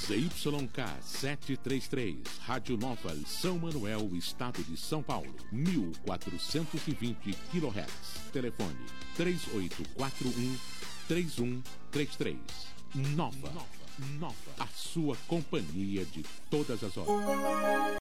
ZYK 733, Rádio Nova, São Manuel, Estado de São Paulo, 1420 kHz. Telefone 3841-3133. Nova, a sua companhia de todas as horas.